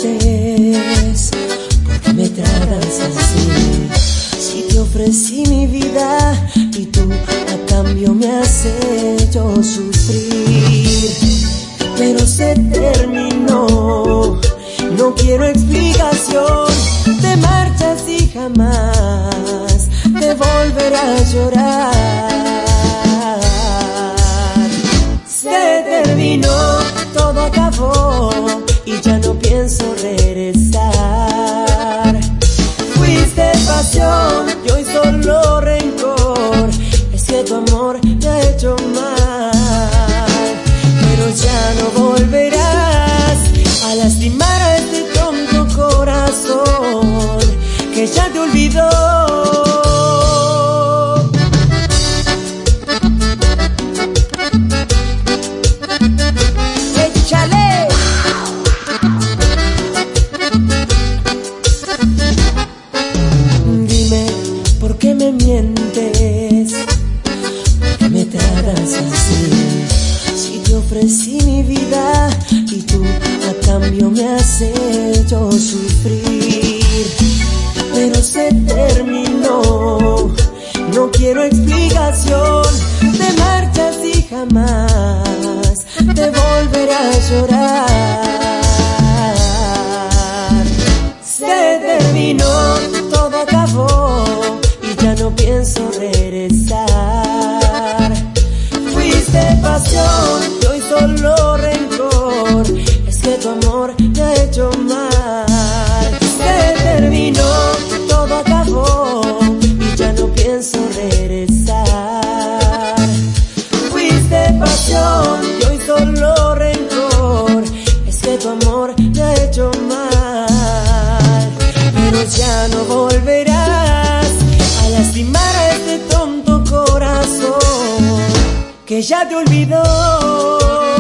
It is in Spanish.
mientes? ¿Por qué me tratas así? Si te ofrecí mi vida y tú a cambio me has hecho sufrir. Pero se terminó, no quiero explicación. Te marchas y jamás te volveré a llorar. Se terminó, todo acabó y ya no pienso regresar. Fuiste pasión y hoy solo rencor. Es que tu amor te ha hecho mal, pero ya no volverás a lastimar a este tonto corazón que ya te olvidó. ¿Por qué me mientes? ¿Por qué me tratas así? Si te ofrecí mi vida y tú a cambio me has hecho sufrir. Pero se terminó, no quiero explicación. Te marchas y jamás te volveré a llorar. Se terminó, todo acabó, ya no pienso regresar. Fuiste pasión y hoy solo rencor. Es que tu amor te ha hecho mal. Se terminó, todo acabó y ya no pienso regresar. Fuiste pasión y hoy solo rencor. Es que tu amor te ha hecho mal, pero ya no volverás a lastimar a este tonto corazón que ya te olvidó.